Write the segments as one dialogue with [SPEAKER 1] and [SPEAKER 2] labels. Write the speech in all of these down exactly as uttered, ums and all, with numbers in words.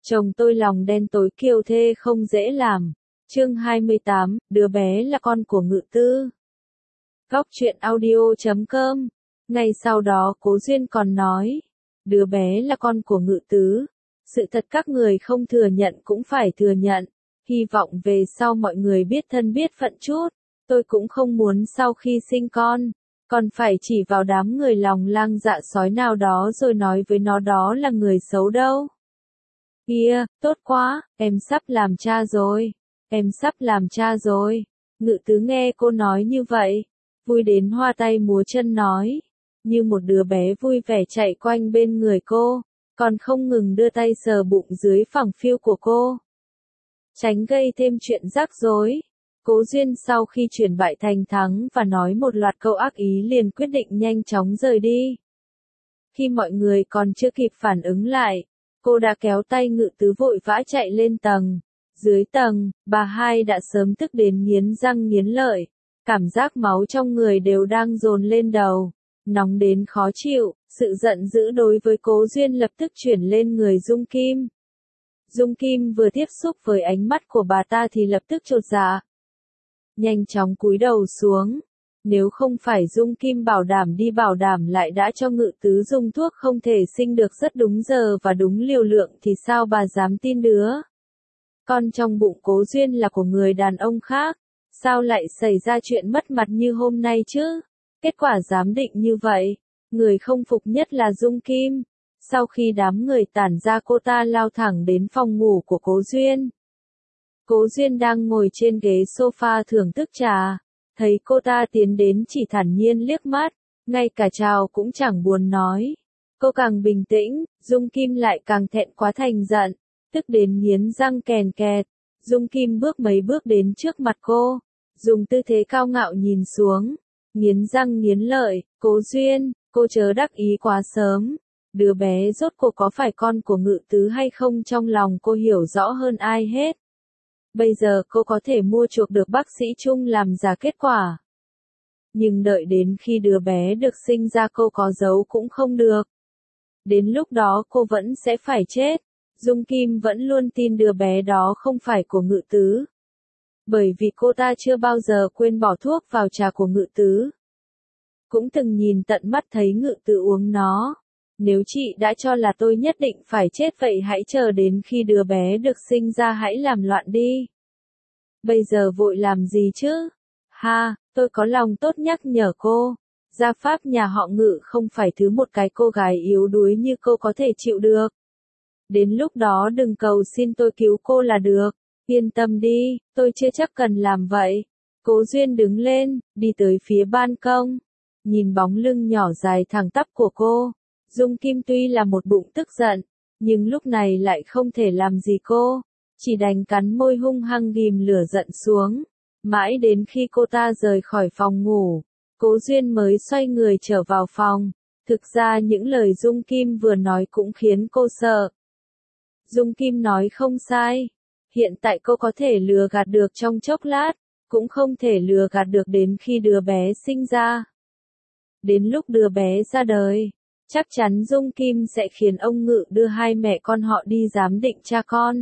[SPEAKER 1] Chồng tôi lòng đen tối kiêu thê không dễ làm. Chương hai mươi tám, đứa bé là con của Ngự Tư. Góc truyện audio chấm com. Ngay sau đó Cố Duyên còn nói, đứa bé là con của Ngự Tứ. Sự thật các người không thừa nhận cũng phải thừa nhận. Hy vọng về sau mọi người biết thân biết phận chút. Tôi cũng không muốn sau khi sinh con, còn phải chỉ vào đám người lòng lang dạ sói nào đó rồi nói với nó đó là người xấu đâu. Kia, tốt quá, em sắp làm cha rồi. Em sắp làm cha rồi. Ngự Tứ nghe cô nói như vậy, vui đến hoa tay múa chân nói, như một đứa bé vui vẻ chạy quanh bên người cô, còn không ngừng đưa tay sờ bụng dưới phẳng phiu của cô. Tránh gây thêm chuyện rắc rối. Cố Duyên sau khi chuyển bại thành thắng và nói một loạt câu ác ý liền quyết định nhanh chóng rời đi. Khi mọi người còn chưa kịp phản ứng lại, cô đã kéo tay Ngự Tứ vội vã chạy lên tầng. Dưới tầng, bà hai đã sớm tức đến nghiến răng nghiến lợi, cảm giác máu trong người đều đang dồn lên đầu, nóng đến khó chịu, sự giận dữ đối với Cố Duyên lập tức chuyển lên người Dung Kim. Dung Kim vừa tiếp xúc với ánh mắt của bà ta thì lập tức chột dạ. Nhanh chóng cúi đầu xuống, nếu không phải Dung Kim bảo đảm đi bảo đảm lại đã cho Ngự Tứ dùng thuốc không thể sinh được rất đúng giờ và đúng liều lượng thì sao bà dám tin đứa con trong bụng Cố Duyên là của người đàn ông khác, sao lại xảy ra chuyện mất mặt như hôm nay chứ? Kết quả giám định như vậy, người không phục nhất là Dung Kim. Sau khi đám người tản ra cô ta lao thẳng đến phòng ngủ của Cố Duyên. Cố Duyên đang ngồi trên ghế sofa thưởng thức trà, thấy cô ta tiến đến chỉ thản nhiên liếc mắt, ngay cả chào cũng chẳng buồn nói. Cô càng bình tĩnh, Dung Kim lại càng thẹn quá thành giận, tức đến nghiến răng kèn kẹt. Dung Kim bước mấy bước đến trước mặt cô, dùng tư thế cao ngạo nhìn xuống, nghiến răng nghiến lợi, Cố Duyên, cô chớ đắc ý quá sớm. Đứa bé rốt cuộc có phải con của Ngự Tứ hay không trong lòng cô hiểu rõ hơn ai hết. Bây giờ cô có thể mua chuộc được bác sĩ Trung làm giả kết quả. Nhưng đợi đến khi đứa bé được sinh ra cô có giấu cũng không được. Đến lúc đó cô vẫn sẽ phải chết. Dung Kim vẫn luôn tin đứa bé đó không phải của Ngự Tứ. Bởi vì cô ta chưa bao giờ quên bỏ thuốc vào trà của Ngự Tứ. Cũng từng nhìn tận mắt thấy Ngự Tứ uống nó. Nếu chị đã cho là tôi nhất định phải chết vậy hãy chờ đến khi đứa bé được sinh ra hãy làm loạn đi. Bây giờ vội làm gì chứ? Ha, tôi có lòng tốt nhắc nhở cô. Gia pháp nhà họ Ngự không phải thứ một cái cô gái yếu đuối như cô có thể chịu được. Đến lúc đó đừng cầu xin tôi cứu cô là được. Yên tâm đi, tôi chưa chắc cần làm vậy. Cố Duyên đứng lên, đi tới phía ban công. Nhìn bóng lưng nhỏ dài thẳng tắp của cô. Dung Kim tuy là một bụng tức giận, nhưng lúc này lại không thể làm gì cô. Chỉ đành cắn môi hung hăng ghim lửa giận xuống. Mãi đến khi cô ta rời khỏi phòng ngủ, Cố Duyên mới xoay người trở vào phòng. Thực ra những lời Dung Kim vừa nói cũng khiến cô sợ. Dung Kim nói không sai. Hiện tại cô có thể lừa gạt được trong chốc lát, cũng không thể lừa gạt được đến khi đứa bé sinh ra. Đến lúc đứa bé ra đời, chắc chắn Dung Kim sẽ khiến ông Ngự đưa hai mẹ con họ đi giám định cha con.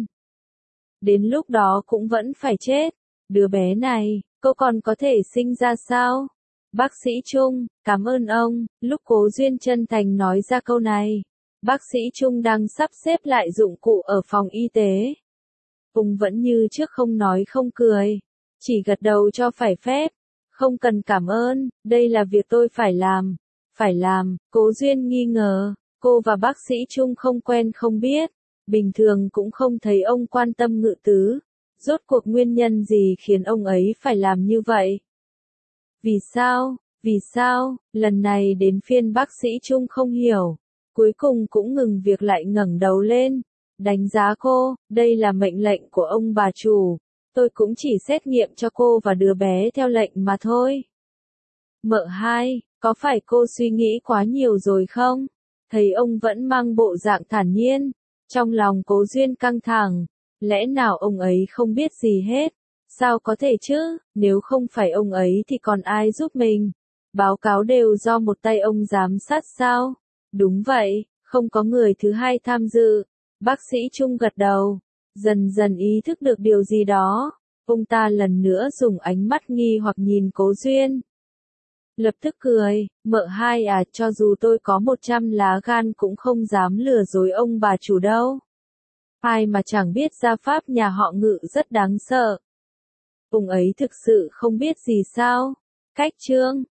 [SPEAKER 1] Đến lúc đó cũng vẫn phải chết. Đứa bé này, cô còn có thể sinh ra sao? Bác sĩ Trung, cảm ơn ông. Lúc Cố Duyên chân thành nói ra câu này, bác sĩ Trung đang sắp xếp lại dụng cụ ở phòng y tế. Ông vẫn như trước không nói không cười, chỉ gật đầu cho phải phép. Không cần cảm ơn, đây là việc tôi phải làm. Phải làm, Cố Duyên nghi ngờ, cô và bác sĩ Trung không quen không biết, bình thường cũng không thấy ông quan tâm Ngự Tứ. Rốt cuộc nguyên nhân gì khiến ông ấy phải làm như vậy? Vì sao, vì sao, lần này đến phiên bác sĩ Trung không hiểu, cuối cùng cũng ngừng việc lại ngẩng đầu lên, đánh giá cô, đây là mệnh lệnh của ông bà chủ, tôi cũng chỉ xét nghiệm cho cô và đứa bé theo lệnh mà thôi. Mợ hai, có phải cô suy nghĩ quá nhiều rồi không? Thấy ông vẫn mang bộ dạng thản nhiên, trong lòng Cố Duyên căng thẳng, lẽ nào ông ấy không biết gì hết? Sao có thể chứ, nếu không phải ông ấy thì còn ai giúp mình? Báo cáo đều do một tay ông giám sát sao? Đúng vậy, không có người thứ hai tham dự. Bác sĩ Trung gật đầu, dần dần ý thức được điều gì đó. Ông ta lần nữa dùng ánh mắt nghi hoặc nhìn Cố Duyên. Lập tức cười, mợ hai à, cho dù tôi có một trăm lá gan cũng không dám lừa dối ông bà chủ đâu. Ai mà chẳng biết gia pháp nhà họ Ngự rất đáng sợ. Ông ấy thực sự không biết gì sao? Cách Trương,